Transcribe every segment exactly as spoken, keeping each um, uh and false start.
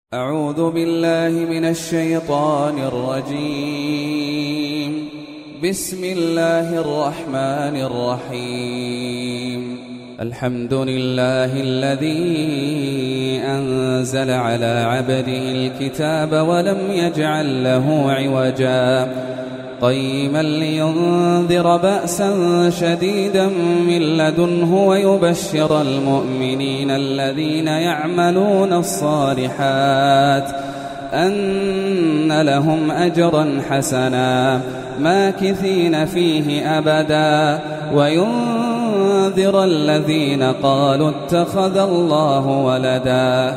أعوذ بالله من الشيطان الرجيم. بسم الله الرحمن الرحيم. الحمد لله الذي أنزل على عبده الكتاب ولم يجعل له عوجا قيما لينذر بأسا شديدا من لدنه ويبشر المؤمنين الذين يعملون الصالحات أن لهم أجرا حسنا ماكثين فيه أبدا وينذر الذين قالوا اتخذ الله ولدا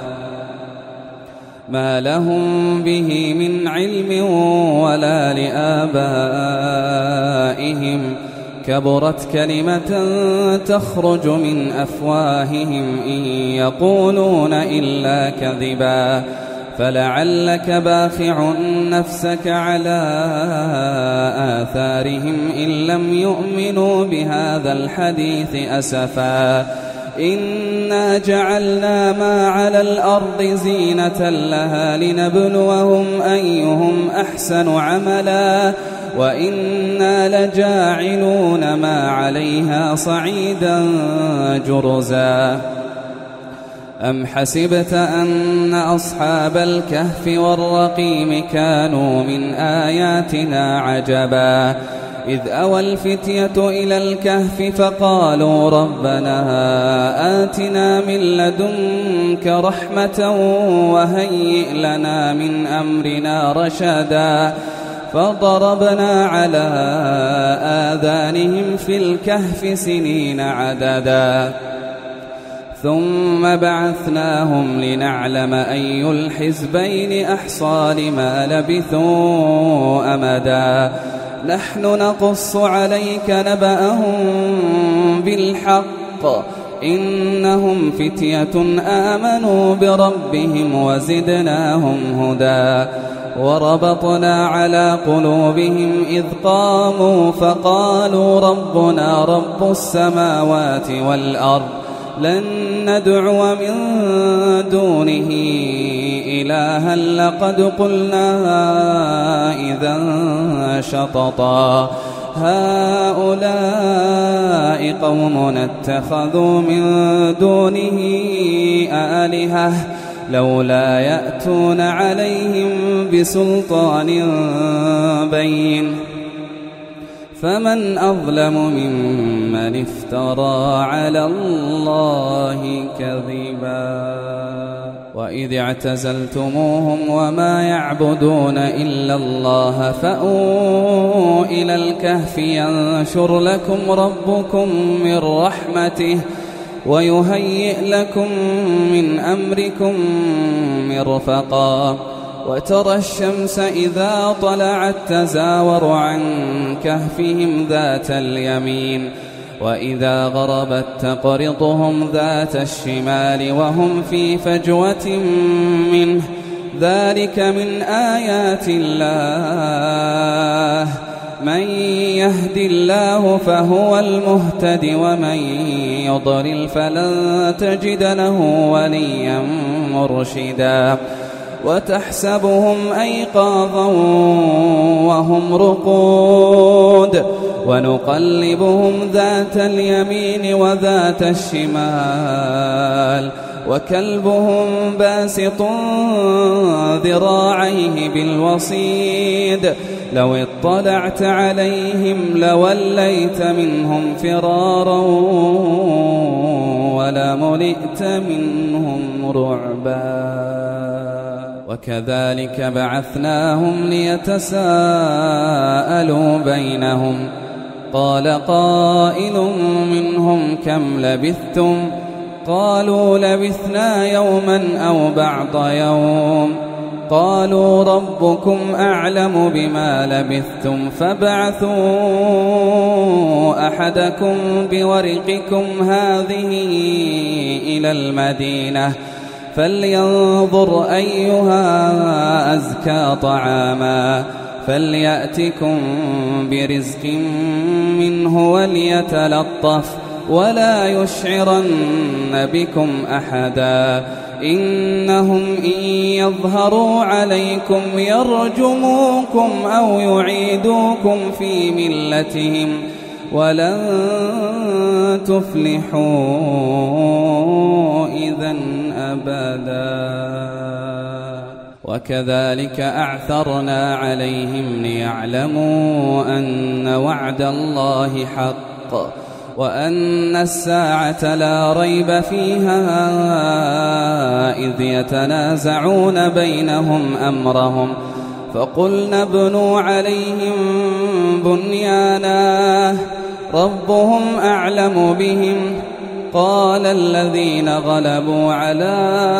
ما لهم به من علم ولا لآبائهم كبرت كلمة تخرج من أفواههم إن يقولون إلا كذبا فلعلك باخع نفسك على آثارهم إن لم يؤمنوا بهذا الحديث أسفا إنا جعلنا ما على الأرض زينة لها لنبلوهم أيهم أحسن عملا وإنا لجاعلون ما عليها صعيدا جرزا أم حسبت أن أصحاب الكهف والرقيم كانوا من آياتنا عجبا إذ أوى الفتية إلى الكهف فقالوا ربنا آتنا من لدنك رحمة وهيئ لنا من أمرنا رشدا فضربنا على آذانهم في الكهف سنين عددا ثم بعثناهم لنعلم أي الحزبين أحصى لما لبثوا أمدا نحن نقص عليك نبأهم بالحق إنهم فتية آمنوا بربهم وزدناهم هدى وربطنا على قلوبهم إذ قاموا فقالوا ربنا رب السماوات والأرض لن ندعو من دونه إلها لقد قلنا إذا شططا هؤلاء قومنا اتخذوا من دونه آلهة لولا يأتون عليهم بسلطان بين فمن أظلم ممن افترى على الله كذبا وإذ اعتزلتموهم وما يعبدون إلا الله فأووا إلى الكهف ينشر لكم ربكم من رحمته ويهيئ لكم من أمركم مرفقا وترى الشمس إذا طلعت تزاور عن كهفهم ذات اليمين وإذا غربت تقرضهم ذات الشمال وهم في فجوة منه ذلك من آيات الله من يهد الله فهو المهتد ومن يضلل فلن تجد له وليا مرشدا وتحسبهم أيقاظا وهم رقود ونقلبهم ذات اليمين وذات الشمال وكلبهم باسط ذراعيه بالوصيد لو اطلعت عليهم لوليت منهم فرارا ولملئت منهم رعبا وكذلك بعثناهم ليتساءلوا بينهم قال قائل منهم كم لبثتم قالوا لبثنا يوما أو بعض يوم قالوا ربكم أعلم بما لبثتم فابعثوا أحدكم بورقكم هذه إلى المدينة فلينظر أيها أزكى طعاما فليأتكم برزق منه وليتلطف ولا يشعرن بكم أحدا إنهم إن يظهروا عليكم يرجموكم أو يعيدوكم في ملتهم ولن تفلحوا إذن أبدا. وكذلك أعثرنا عليهم ليعلموا أن وعد الله حق وأن الساعة لا ريب فيها إذ يتنازعون بينهم أمرهم فقلنا ابنوا عليهم بنيانا ربهم أعلم بهم قال الذين غلبوا على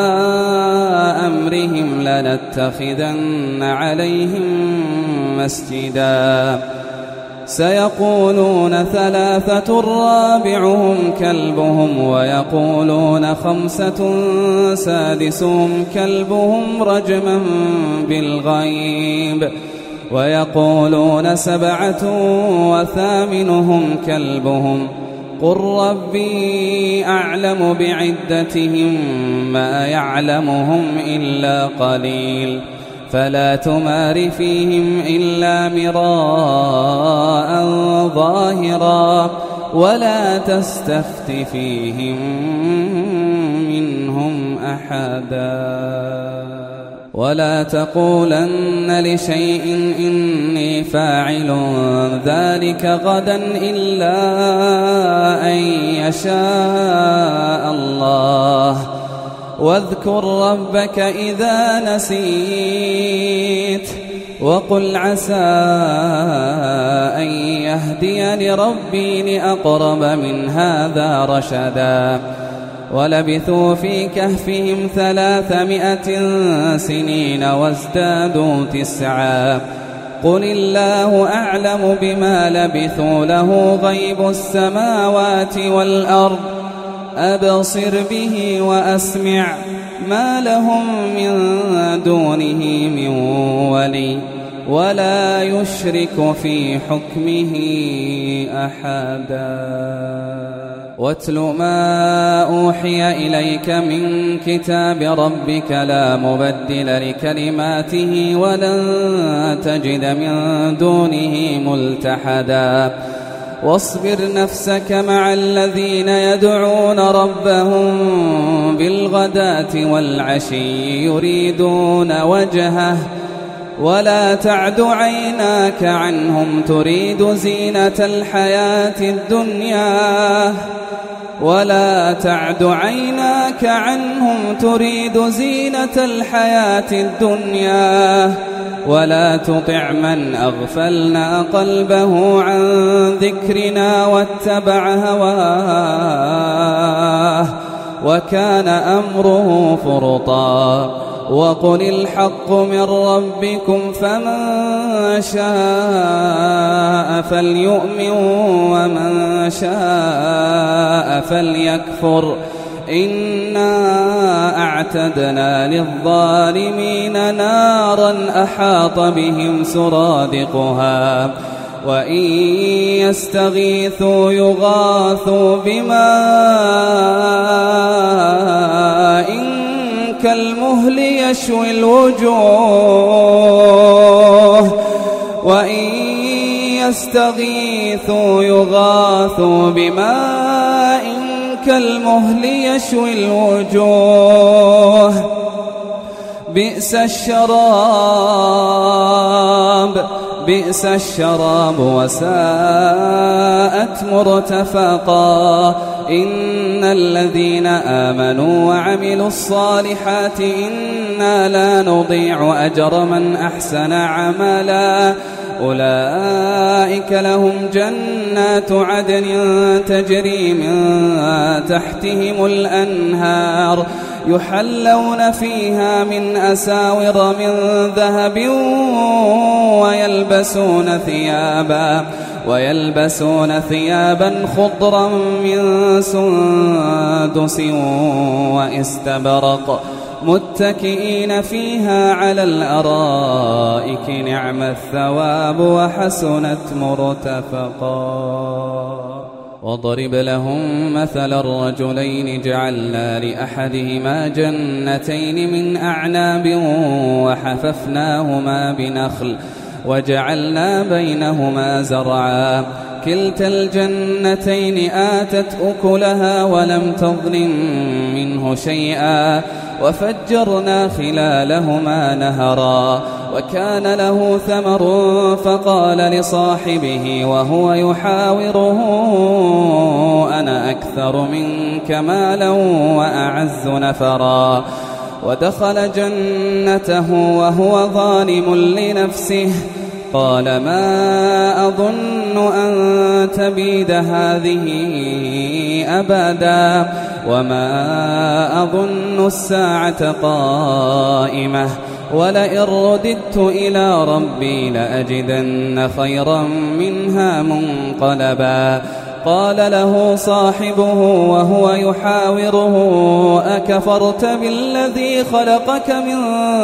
أمرهم لنتخذن عليهم مسجدا سيقولون ثلاثة رابعهم كلبهم ويقولون خمسة سادسهم كلبهم رجما بالغيب ويقولون سبعة وثامنهم كلبهم قل ربي أعلم بعدتهم ما يعلمهم إلا قليل فلا تمار فيهم إلا مراء ظاهرا ولا تستفت فيهم منهم أحدا ولا تقولن لشيء إني فاعل ذلك غدا إلا أن يشاء الله واذكر ربك إذا نسيت وقل عسى أن يهديني ربي لأقرب من هذا رشدا ولبثوا في كهفهم ثلاثمائة سنين وازدادوا تسعا قل الله أعلم بما لبثوا له غيب السماوات والأرض أبصر به وأسمع ما لهم من دونه من ولي ولا يشرك في حكمه أحدا واتل ما أوحي إليك من كتاب ربك لا مبدل لكلماته ولن تجد من دونه ملتحدا واصبر نفسك مع الذين يدعون ربهم بالغداة والعشي يريدون وجهه ولا تعد عيناك عنهم تريد زينة الحياة الدنيا ولا تعد عيناك عنهم تريد زينة الحياة الدنيا ولا تطع من أغفلنا قلبه عن ذكرنا واتبع هواه وكان أمره فرطا وقل الحق من ربكم فمن شاء فليؤمن ومن شاء فليكفر إنا أعتدنا للظالمين نارا أحاط بهم سرادقها وإن يستغيثوا يغاثوا بماء كالمهل يشوي الوجوه وإن يستغيثوا يغاثوا بماء كالمهل يشوي الوجوه بئس الشراب بئس الشراب وساءت مرتفقا إن الذين آمنوا وعملوا الصالحات إنا لا نضيع أجر من أحسن عملا أولئك لهم جنات عدن تجري من تحتهم الأنهار يحلون فيها من أساور من ذهب ويلبسون ثيابا ويلبسون ثيابا خضرا من سندس واستبرق متكئين فيها على الأرائك نعم الثواب وحسنت مرتفقا واضرب لهم مثل الرجلين جعلنا لأحدهما جنتين من أعناب وحففناهما بنخل وجعلنا بينهما زرعا كلتا الجنتين آتت أكلها ولم تظلم منه شيئا وفجرنا خلالهما نهرا وكان له ثمر فقال لصاحبه وهو يحاوره أنا أكثر منك مالا وأعز نفرا ودخل جنته وهو ظالم لنفسه قال ما أظن أن تبيد هذه أبدا وما أظن الساعة قائمة ولئن رددت إلى ربي لأجدن خيرا منها منقلبا قال له صاحبه وهو يحاوره أكفرت بالذي خلقك من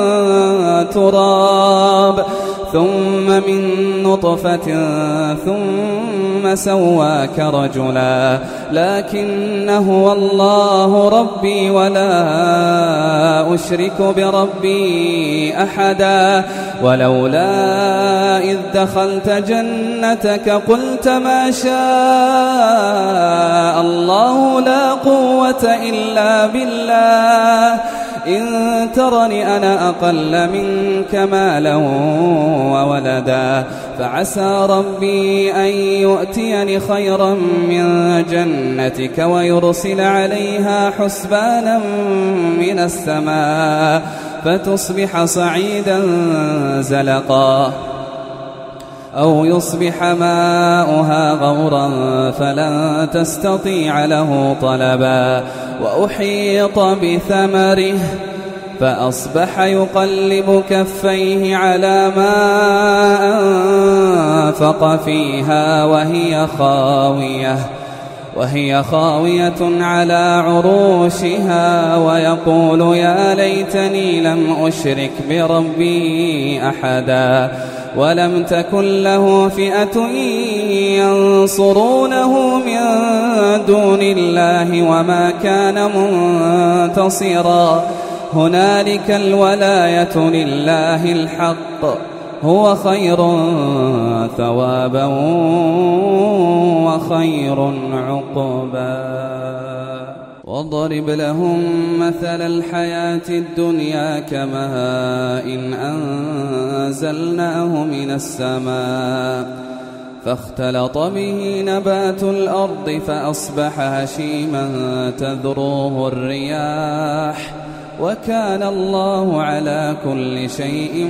تراب ثم من نطفة ثم سواك رجلا لكن هو الله ربي ولا أشرك بربي أحدا ولولا إذ دخلت جنتك قلت ما شاء الله لا قوة إلا بالله إن ترني أنا أقل منك مالا وولدا فعسى ربي أن يؤتيني خيرا من جنتك ويرسل عليها حسبانا من السماء فتصبح صعيدا زلقا أو يصبح ماؤها غورا فلن تستطيع له طلبا وأحيط بثمره فأصبح يقلب كفيه على ما أنفق فيها وهي خاوية وهي خاوية على عروشها ويقول يا ليتني لم أشرك بربي أحدا ولم تكن له فئة ينصرونه من دون الله وما كان منتصرا هنالك الولاية لله الحق هو خير ثوابا وخير عقبا واضرب لهم مثل الحياة الدنيا كماء إن أنزلناه من السماء فاختلط به نبات الأرض فأصبح هشيما تذروه الرياح وكان الله على كل شيء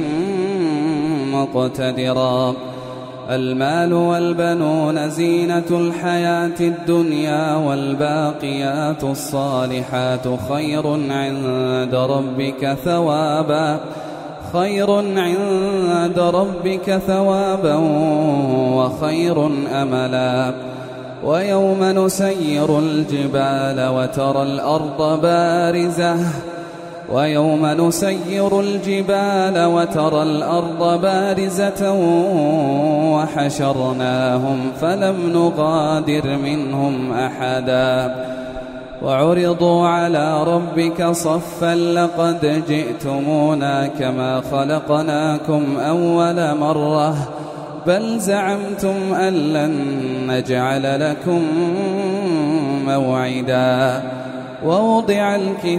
مقتدرا المال والبنون زينة الحياة الدنيا والباقيات الصالحات خير عند ربك ثوابا خير عند ربك ثوابا وخير أملا ويوم نسير الجبال وترى الأرض بارزة ويوم نسير الجبال وترى الأرض بارزة وحشرناهم فلم نغادر منهم أحدا وعرضوا على ربك صفا لقد جئتمونا كما خلقناكم أول مرة بل زعمتم أن لن نجعل لكم موعدا ووضع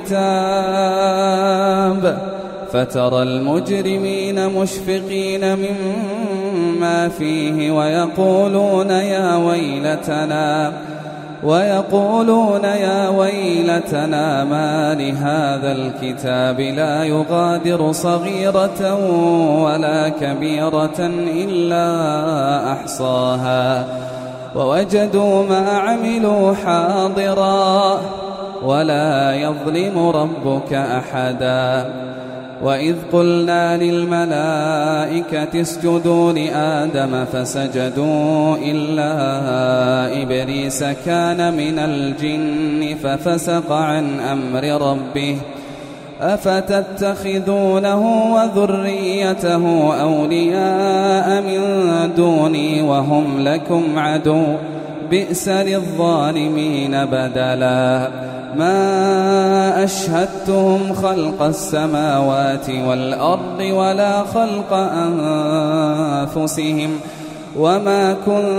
الكتاب فترى المجرمين مشفقين مما فيه ويقولون يا ويلتنا ويقولون يا ويلتنا ما لهذا الكتاب لا يغادر صغيرة ولا كبيرة إلا أحصاها ووجدوا ما عملوا حاضرا ولا يظلم ربك أحدا وإذ قلنا للملائكة اسجدوا لآدم فسجدوا إلا إبليس كان من الجن ففسق عن أمر ربه أفتتخذونه وذريته أولياء من دوني وهم لكم عدو بئس للظالمين بدلا ما أشهدتهم خلق السماوات والأرض ولا خلق أنفسهم وما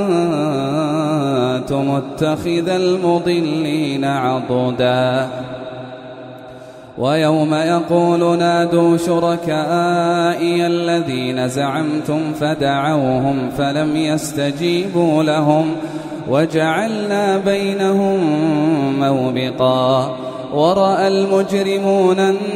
كنت متخذ المضلين عضدا ويوم يقول نادوا شركائي الذين زعمتم فدعوهم فلم يستجيبوا لهم وجعلنا بينهم موبقا ورأى المجرمون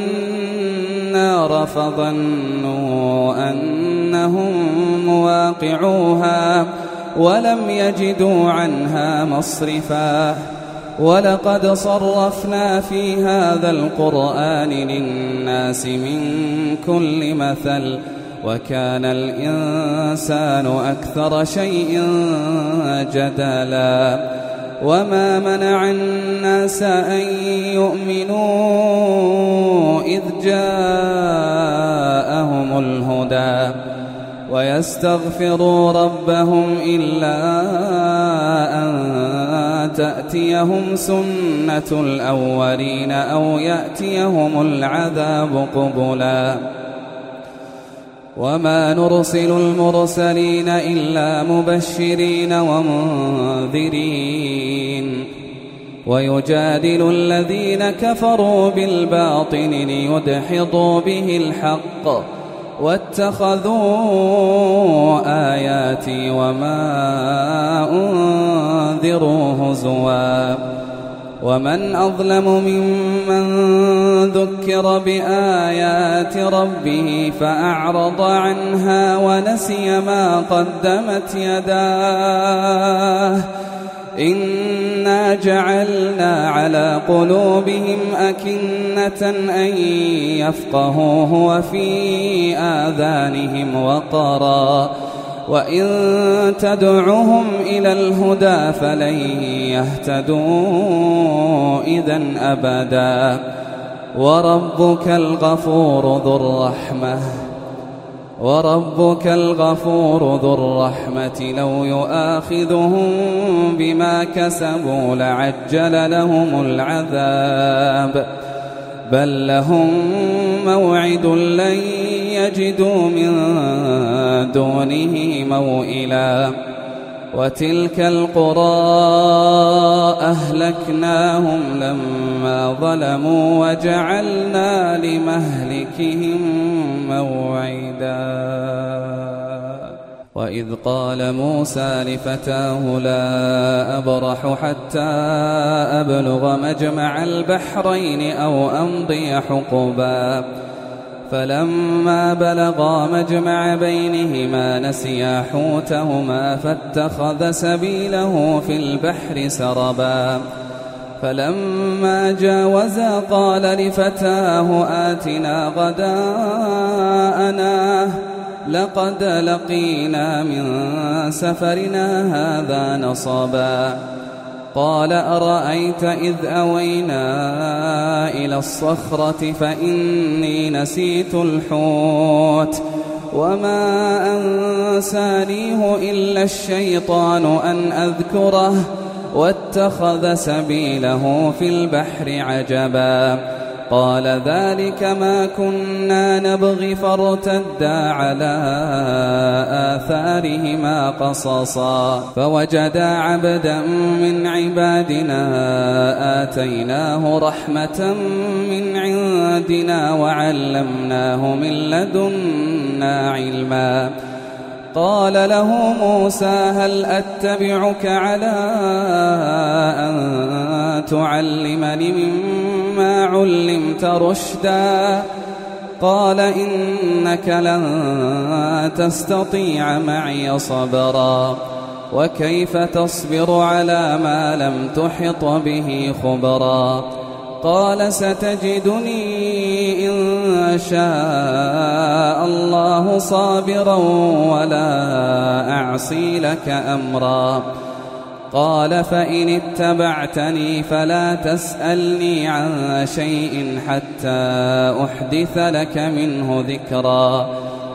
النار فظنوا أنهم مواقعوها ولم يجدوا عنها مصرفا ولقد صرفنا في هذا القرآن للناس من كل مثل وكان الإنسان أكثر شيء جدلا وما منع الناس أن يؤمنوا إذ جاءهم الهدى ويستغفروا ربهم إلا أن تأتيهم سنة الأولين أو يأتيهم العذاب قبلا وما نرسل المرسلين إلا مبشرين ومنذرين ويجادل الذين كفروا بالباطل ليدحضوا به الحق واتخذوا آياتي وما أنذروا هزوا ومن أظلم ممن ذكر بآيات ربه فأعرض عنها ونسي ما قدمت يداه إنا جعلنا على قلوبهم أكنة أن يفقهوه وفي آذانهم وقرا وإن تدعهم إلى الهدى فلن يهتدوا إذن أبدا وربك الغفور ذو الرحمة وربك الغفور ذو الرحمة لو يؤاخذهم بما كسبوا لعجل لهم العذاب بل لهم موعد لن يجدوا من دونه موئلا وتلك القرى أهلكناهم لما ظلموا وجعلنا لمهلكهم موعدا وإذ قال موسى لفتاه لا أبرح حتى أبلغ مجمع البحرين أو أمضي حقبا فلما بلغا مجمع بينهما نسيا حوتهما فاتخذ سبيله في البحر سربا فلما جاوزا قال لفتاه آتنا غداءنا لقد لقينا من سفرنا هذا نصبا قال أرأيت إذ أوينا إلى الصخرة فإني نسيت الحوت وما أنسانيه إلا الشيطان أن أذكره واتخذ سبيله في البحر عجبا قال ذلك ما كنا نبغي فارتدا على آثارهما قصصا فوجدا عبدا من عبادنا آتيناه رحمة من عندنا وعلمناه من لدنا علما قال له موسى هل أتبعك على أن تعلمني مما علمت رشدا قال إنك لن تستطيع معي صبرا وكيف تصبر على ما لم تحط به خبرا قال ستجدني إن شاء الله صابرا ولا أعصي لك أمرا قال فإن اتبعتني فلا تسألني عن شيء حتى أحدث لك منه ذكرا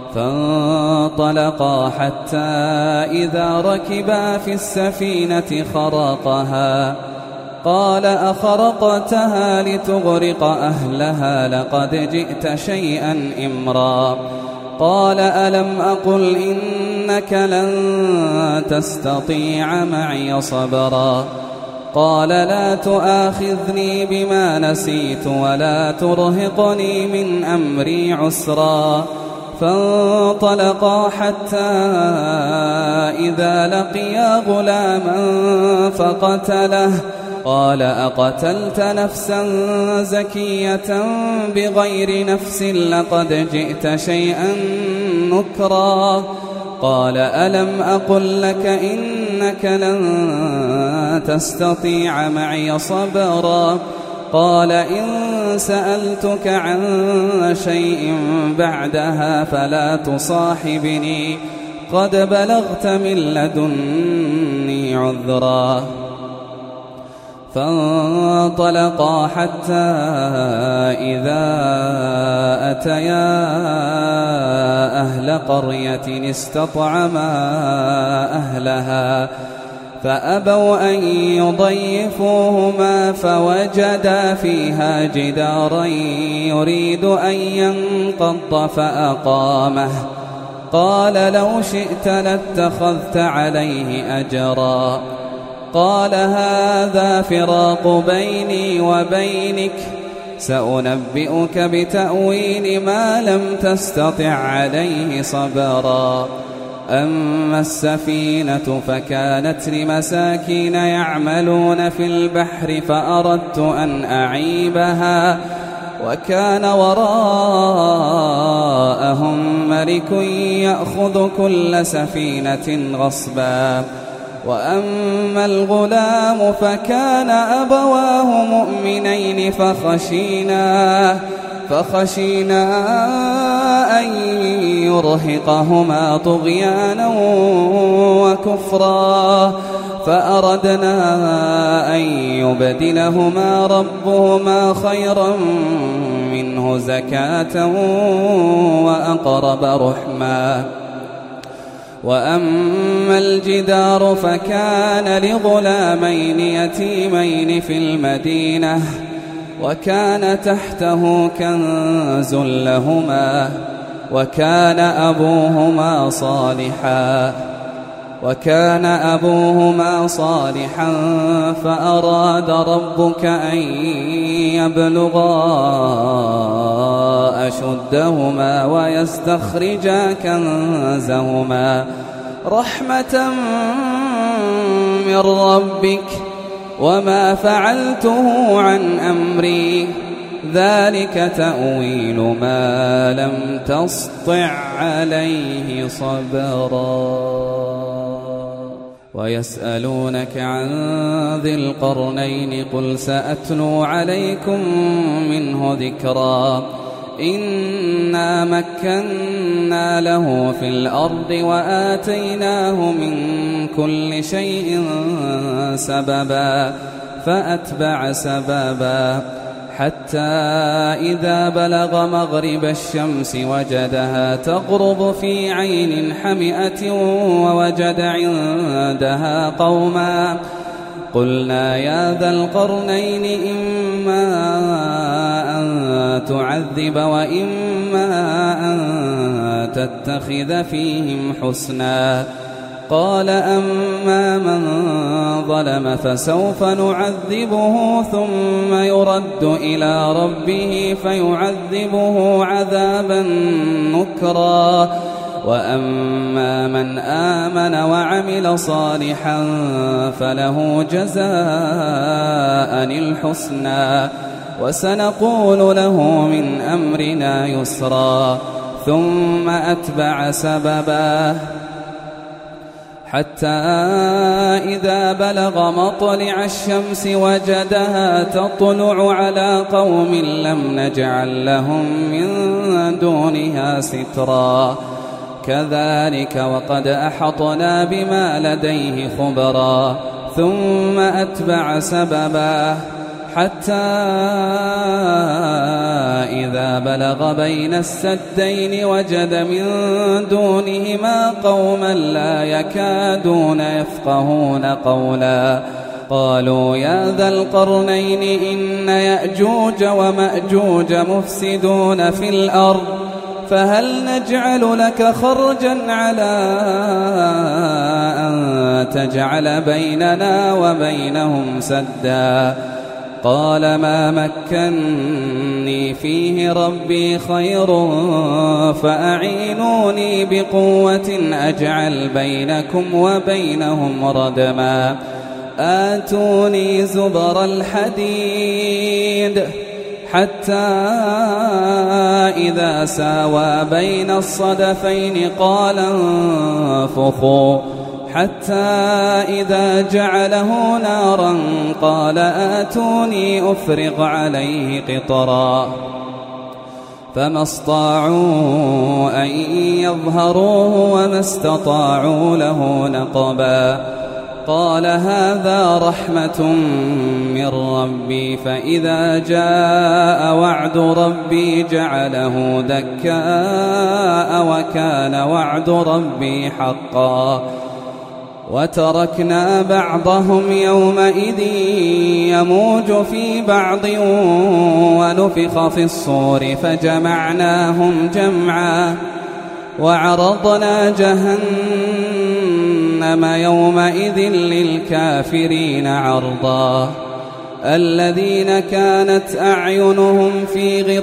فانطلقا حتى إذا ركبا في السفينة خرقها قال أخرقتها لتغرق أهلها لقد جئت شيئا إمرا قال ألم أقل إنك لن تستطيع معي صبرا قال لا تؤاخذني بما نسيت ولا ترهقني من أمري عسرا فانطلقا حتى إذا لقيا غلاما فقتله قال أقتلت نفسا زكية بغير نفس لقد جئت شيئا نكرا قال ألم أقل لك إنك لن تستطيع معي صبرا قال إن سألتك عن شيء بعدها فلا تصاحبني قد بلغت من لدني عذرا فانطلقا حتى إذا أتيا أهل قرية استطعما أهلها فأبوا أن يضيفوهما فوجدا فيها جدارا يريد أن ينقض فأقامه قال لو شئت لاتخذت عليه أجرا قال هذا فراق بيني وبينك سأنبئك بتأويل ما لم تستطع عليه صبرا أما السفينة فكانت لمساكين يعملون في البحر فأردت أن أعيبها وكان وراءهم ملك يأخذ كل سفينة غصبا وأما الغلام فكان أبواه مؤمنين فخشينا فخشينا أن يرهقهما طغيانا وكفرا فأردنا أن يبدلهما ربهما خيرا منه زكاة وأقرب رحما وأما الجدار فكان لغلامين يتيمين في المدينة وكان تحته كنز لهما وكان أبوهما صالحا وكان أبوهما صالحا فأراد ربك أن يبلغا أشدهما ويستخرجا كنزهما رحمة من ربك وما فعلته عن أمري ذلك تأويل ما لم تسطع عليه صبرا ويسألونك عن ذي القرنين قل سأتلو عليكم منه ذكرا إنا مكنا له في الأرض وآتيناه من كل شيء سببا فأتبع سببا حتى إذا بلغ مغرب الشمس وجدها تغرب في عين حمئة ووجد عندها قوما قلنا يا ذا القرنين إما أن تعذب وإما أن تتخذ فيهم حسنا قال أما من ظلم فسوف نعذبه ثم يرد إلى ربه فيعذبه عذابا نكرا وأما من آمن وعمل صالحا فله جزاء الحسنى وسنقول له من أمرنا يسرا ثم أتبع سببا حتى إذا بلغ مطلع الشمس وجدها تطلع على قوم لم نجعل لهم من دونها سترا كذلك وقد أحطنا بما لديه خبرا ثم أتبع سببا حتى إذا بلغ بين السدين وجد من دونهما قوما لا يكادون يفقهون قولا قالوا يا ذا القرنين إن يأجوج ومأجوج مفسدون في الأرض فهل نجعل لك خرجا على أن تجعل بيننا وبينهم سدا قال ما مكني فيه ربي خير فأعينوني بقوة أجعل بينكم وبينهم ردما آتوني زبر الحديد حتى إذا ساوى بين الصدفين قال انفخوا حتى إذا جعله نارا قال آتوني أفرغ عليه قطرا فما استطاعوا أن يظهروه وما استطاعوا له نقبا قال هذا رحمة من ربي فإذا جاء وعد ربي جعله دكاء وكان وعد ربي حقا وتركنا بعضهم يومئذ يموج في بعض ونفخ في الصور فجمعناهم جمعا وعرضنا جهنم يومئذ للكافرين عرضا الذين كانت أعينهم في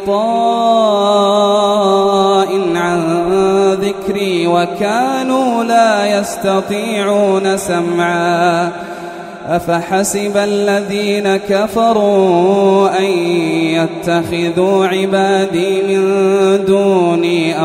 غطاء عن ذكري وكانوا لا يستطيعون سمعا أفحسب الذين كفروا أن يتخذوا عبادي من دوني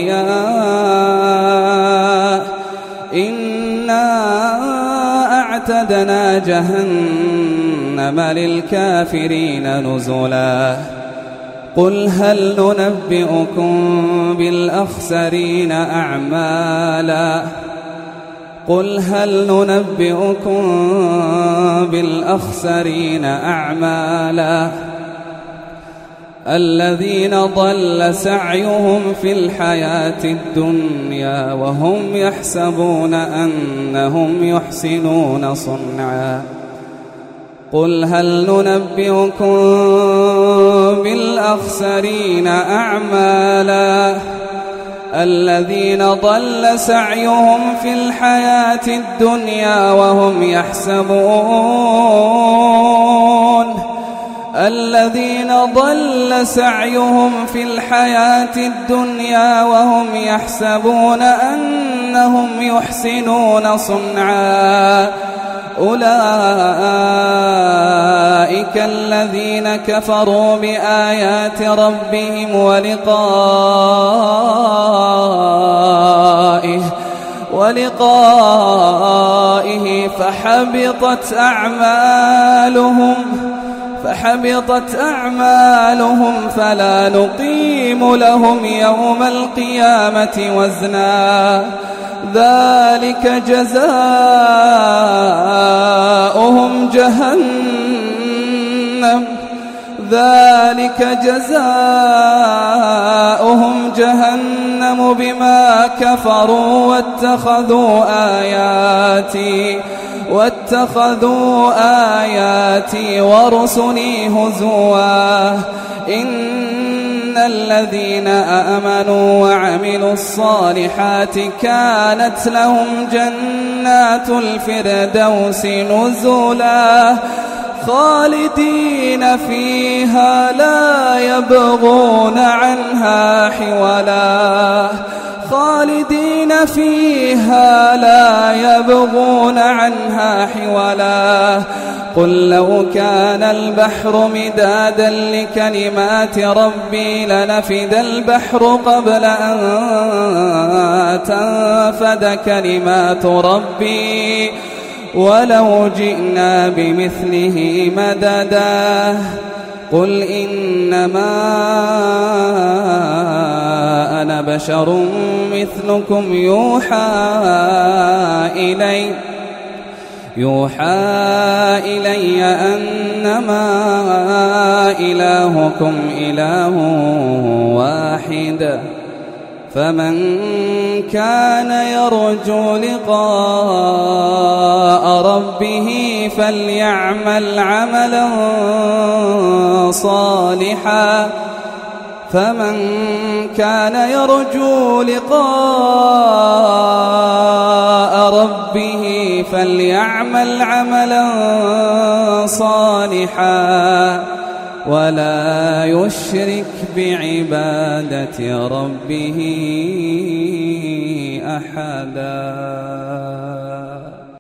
أولياء إنا أعتدنا جهنم للكافرين نزلا قل هل ننبئكم بالأخسرين أعمالا قل هل ننبئكم بالأخسرين أعمالا الذين ضل سعيهم في الحياة الدنيا وهم يحسبون أنهم يحسنون صنعا قل هل ننبئكم بالأخسرين أعمالا الذين ضل سعيهم في الحياة الدنيا وهم يحسبون الذين ضل سعيهم في الحياة الدنيا وهم يحسبون أنهم يحسنون صنعا أولئك الذين كفروا بآيات ربهم ولقائه ولقائه فحبطت أعمالهم فحبطت أعمالهم فلا نقيم لهم يوم القيامة وزنا ذلك جزاؤهم جهنم ذلك جزاؤهم جهنم بما كفروا واتخذوا آياتي واتخذوا آياتي ورسلي هزوا إن الذين آمنوا وعملوا الصالحات كانت لهم جنات الفردوس نزلا خالدين فيها لا يبغون عنها حولا خالدين فيها لا يبغون عنها حولا قل لو كان البحر مدادا لكلمات ربي لنفد البحر قبل أن تنفد كلمات ربي ولو جئنا بمثله مددا قل إنما أنا بشر مثلكم يوحى إلي يوحى إلي أنما إلهكم إله واحد فمن كان يرجو لقاء ربه فليعمل عملا صالحا فمن كان يرجو لقاء ربه فليعمل عملا صالحا ولا يشرك بعبادة ربه أحدا.